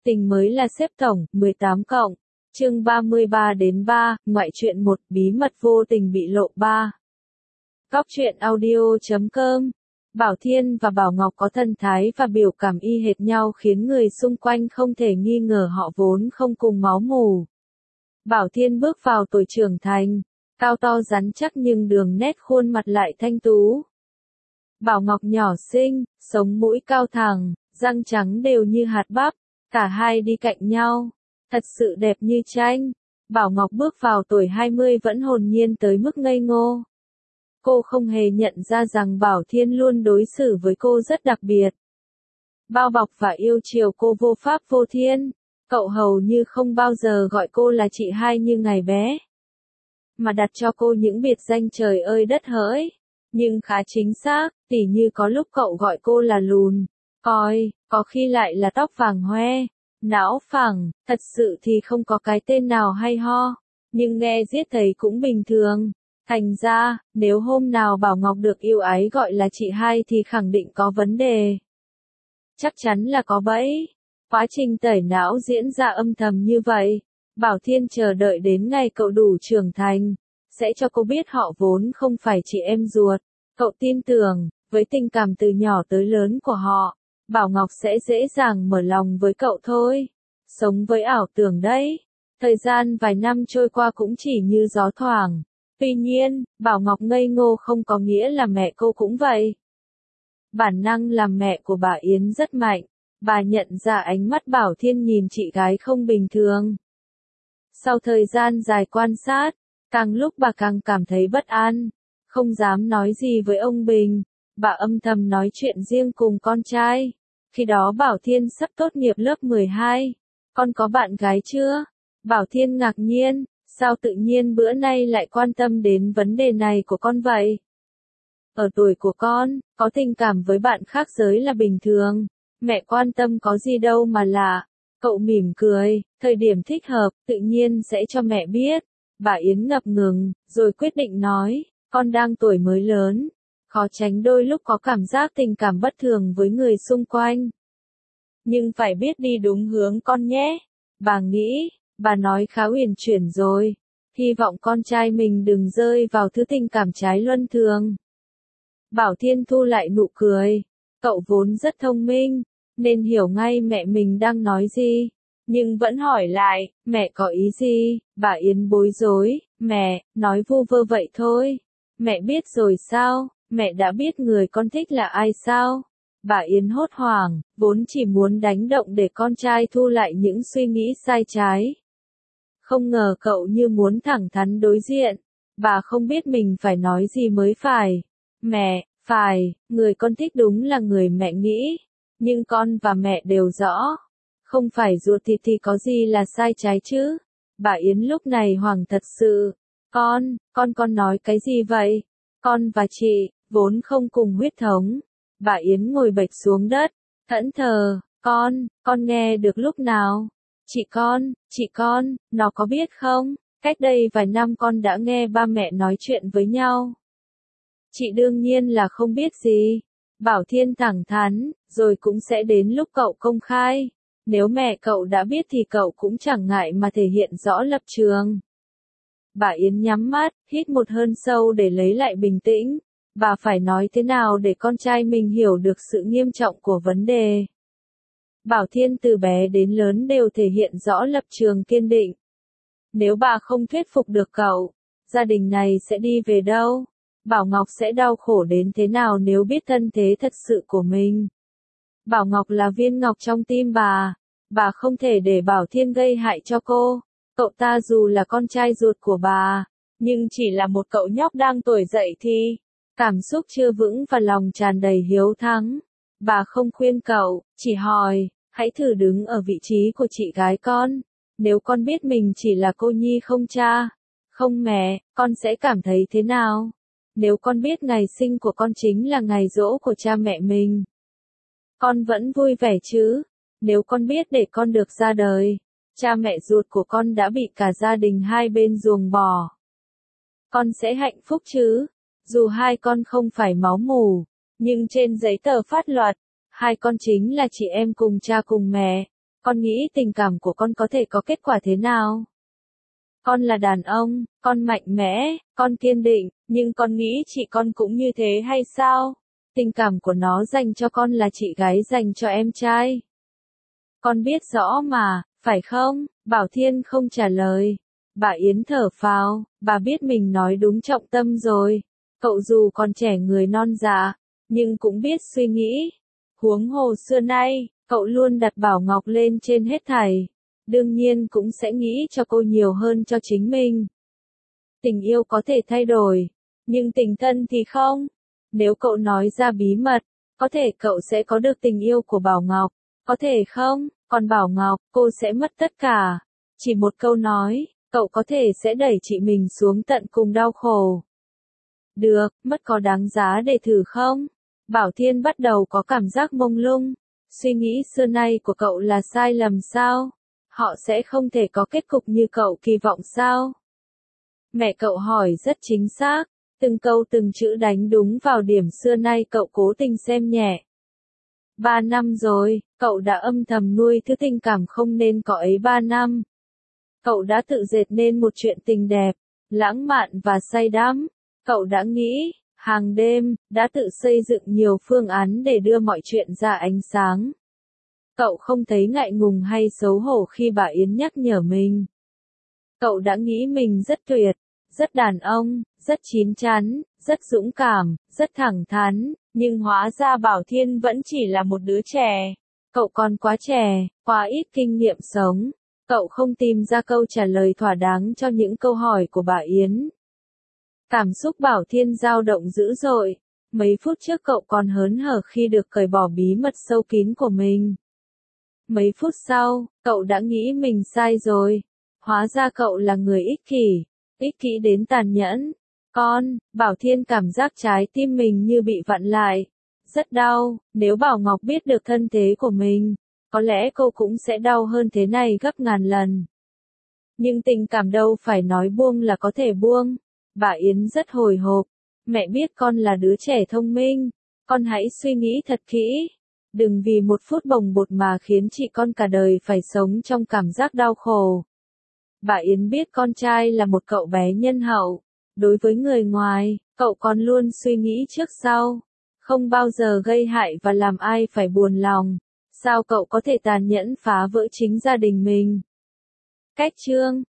Tình mới là xếp tổng, 18 cộng. Chương 33 đến 3, ngoại truyện 1, bí mật vô tình bị lộ 3. Góc truyện audio.com. Bảo Thiên và Bảo Ngọc có thần thái và biểu cảm y hệt nhau khiến người xung quanh không thể nghi ngờ họ vốn không cùng máu mủ. Bảo Thiên bước vào tuổi trưởng thành, cao to rắn chắc nhưng đường nét khuôn mặt lại thanh tú. Bảo Ngọc nhỏ xinh, sống mũi cao thẳng, răng trắng đều như hạt bắp, cả hai đi cạnh nhau, thật sự đẹp như tranh. Bảo Ngọc bước vào tuổi 20 vẫn hồn nhiên tới mức ngây ngô. Cô không hề nhận ra rằng Bảo Thiên luôn đối xử với cô rất đặc biệt. Bao bọc và yêu chiều cô vô pháp vô thiên, cậu hầu như không bao giờ gọi cô là chị hai như ngày bé, mà đặt cho cô những biệt danh trời ơi đất hỡi, nhưng khá chính xác, tỉ như có lúc cậu gọi cô là lùn, còi, có khi lại là tóc vàng hoe, não phẳng, thật sự thì không có cái tên nào hay ho, nhưng nghe giết thấy cũng bình thường. Thành ra, nếu hôm nào Bảo Ngọc được yêu ái gọi là chị hai thì khẳng định có vấn đề. Chắc chắn là có bẫy. Quá trình tẩy não diễn ra âm thầm như vậy. Bảo Thiên chờ đợi đến ngày cậu đủ trưởng thành, sẽ cho cô biết họ vốn không phải chị em ruột. Cậu tin tưởng, với tình cảm từ nhỏ tới lớn của họ, Bảo Ngọc sẽ dễ dàng mở lòng với cậu thôi. Sống với ảo tưởng đấy. Thời gian vài năm trôi qua cũng chỉ như gió thoảng. Tuy nhiên, Bảo Ngọc ngây ngô không có nghĩa là mẹ cô cũng vậy. Bản năng làm mẹ của bà Yến rất mạnh, bà nhận ra ánh mắt Bảo Thiên nhìn chị gái không bình thường. Sau thời gian dài quan sát, càng lúc bà càng cảm thấy bất an, không dám nói gì với ông Bình, bà âm thầm nói chuyện riêng cùng con trai. Khi đó Bảo Thiên sắp tốt nghiệp lớp 12, con có bạn gái chưa? Bảo Thiên ngạc nhiên. Sao tự nhiên bữa nay lại quan tâm đến vấn đề này của con vậy? Ở tuổi của con, có tình cảm với bạn khác giới là bình thường. Mẹ quan tâm có gì đâu mà lạ. Cậu mỉm cười, thời điểm thích hợp, tự nhiên sẽ cho mẹ biết. Bà Yến ngập ngừng, rồi quyết định nói, con đang tuổi mới lớn. Khó tránh đôi lúc có cảm giác tình cảm bất thường với người xung quanh. Nhưng phải biết đi đúng hướng con nhé. Bà nghĩ. Bà nói khá uyển chuyển rồi, hy vọng con trai mình đừng rơi vào thứ tình cảm trái luân thường. Bảo Thiên thu lại nụ cười, cậu vốn rất thông minh, nên hiểu ngay mẹ mình đang nói gì, nhưng vẫn hỏi lại, mẹ có ý gì? Bà Yến bối rối, mẹ, nói vu vơ vậy thôi. Mẹ biết rồi sao, mẹ đã biết người con thích là ai sao? Bà Yến hốt hoảng, vốn chỉ muốn đánh động để con trai thu lại những suy nghĩ sai trái. Không ngờ cậu như muốn thẳng thắn đối diện, bà không biết mình phải nói gì mới phải. Mẹ, phải, người con thích đúng là người mẹ nghĩ, nhưng con và mẹ đều rõ, không phải ruột thịt thì có gì là sai trái chứ. Bà Yến lúc này hoảng thật sự, con nói cái gì vậy? Con và chị, vốn không cùng huyết thống. Bà Yến ngồi bệt xuống đất, thẫn thờ, con nghe được lúc nào? Chị con, nó có biết không? Cách đây vài năm con đã nghe ba mẹ nói chuyện với nhau. Chị đương nhiên là không biết gì. Bảo Thiên thẳng thắn, rồi cũng sẽ đến lúc cậu công khai. Nếu mẹ cậu đã biết thì cậu cũng chẳng ngại mà thể hiện rõ lập trường. Bà Yến nhắm mắt, hít một hơi sâu để lấy lại bình tĩnh. Bà phải nói thế nào để con trai mình hiểu được sự nghiêm trọng của vấn đề. Bảo Thiên từ bé đến lớn đều thể hiện rõ lập trường kiên định. Nếu bà không thuyết phục được cậu, gia đình này sẽ đi về đâu? Bảo Ngọc sẽ đau khổ đến thế nào nếu biết thân thế thật sự của mình? Bảo Ngọc là viên ngọc trong tim bà không thể để Bảo Thiên gây hại cho cô. Cậu ta dù là con trai ruột của bà, nhưng chỉ là một cậu nhóc đang tuổi dậy thì, cảm xúc chưa vững và lòng tràn đầy hiếu thắng. Bà không khuyên cậu, chỉ hỏi, hãy thử đứng ở vị trí của chị gái con. Nếu con biết mình chỉ là cô nhi không cha, không mẹ, con sẽ cảm thấy thế nào? Nếu con biết ngày sinh của con chính là ngày giỗ của cha mẹ mình, con vẫn vui vẻ chứ? Nếu con biết để con được ra đời, cha mẹ ruột của con đã bị cả gia đình hai bên ruồng bỏ, con sẽ hạnh phúc chứ? Dù hai con không phải máu mủ, nhưng trên giấy tờ pháp luật, hai con chính là chị em cùng cha cùng mẹ. Con nghĩ tình cảm của con có thể có kết quả thế nào? Con là đàn ông, con mạnh mẽ, con kiên định, nhưng con nghĩ chị con cũng như thế hay sao? Tình cảm của nó dành cho con là chị gái dành cho em trai. Con biết rõ mà, phải không? Bảo Thiên không trả lời. Bà Yến thở phào, bà biết mình nói đúng trọng tâm rồi. Cậu dù còn trẻ người non dạ, nhưng cũng biết suy nghĩ. Huống hồ xưa nay, cậu luôn đặt Bảo Ngọc lên trên hết thảy. Đương nhiên cũng sẽ nghĩ cho cô nhiều hơn cho chính mình. Tình yêu có thể thay đổi, nhưng tình thân thì không. Nếu cậu nói ra bí mật, có thể cậu sẽ có được tình yêu của Bảo Ngọc, có thể không, còn Bảo Ngọc, cô sẽ mất tất cả. Chỉ một câu nói, cậu có thể sẽ đẩy chị mình xuống tận cùng đau khổ. Được, mất có đáng giá để thử không? Bảo Thiên bắt đầu có cảm giác mông lung. Suy nghĩ xưa nay của cậu là sai lầm sao? Họ sẽ không thể có kết cục như cậu kỳ vọng sao? Mẹ cậu hỏi rất chính xác, từng câu từng chữ đánh đúng vào điểm xưa nay cậu cố tình xem nhẹ. 3 năm rồi, cậu đã âm thầm nuôi thứ tình cảm không nên có ấy 3 năm. Cậu đã tự dệt nên một chuyện tình đẹp, lãng mạn và say đắm. Cậu đã nghĩ, hàng đêm, đã tự xây dựng nhiều phương án để đưa mọi chuyện ra ánh sáng. Cậu không thấy ngại ngùng hay xấu hổ khi bà Yến nhắc nhở mình. Cậu đã nghĩ mình rất tuyệt, rất đàn ông, rất chín chắn, rất dũng cảm, rất thẳng thắn, nhưng hóa ra Bảo Thiên vẫn chỉ là một đứa trẻ. Cậu còn quá trẻ, quá ít kinh nghiệm sống. Cậu không tìm ra câu trả lời thỏa đáng cho những câu hỏi của bà Yến. Cảm xúc Bảo Thiên dao động dữ dội. Mấy phút trước cậu còn hớn hở khi được cởi bỏ bí mật sâu kín của mình. Mấy phút sau, cậu đã nghĩ mình sai rồi. Hóa ra cậu là người ích kỷ đến tàn nhẫn. Bảo Thiên cảm giác trái tim mình như bị vặn lại. Rất đau, nếu Bảo Ngọc biết được thân thế của mình, có lẽ cô cũng sẽ đau hơn thế này gấp ngàn lần. Nhưng tình cảm đâu phải nói buông là có thể buông. Bà Yến rất hồi hộp. Mẹ biết con là đứa trẻ thông minh. Con hãy suy nghĩ thật kỹ. Đừng vì một phút bồng bột mà khiến chị con cả đời phải sống trong cảm giác đau khổ. Bà Yến biết con trai là một cậu bé nhân hậu. Đối với người ngoài, cậu còn luôn suy nghĩ trước sau. Không bao giờ gây hại và làm ai phải buồn lòng. Sao cậu có thể tàn nhẫn phá vỡ chính gia đình mình? Cách chương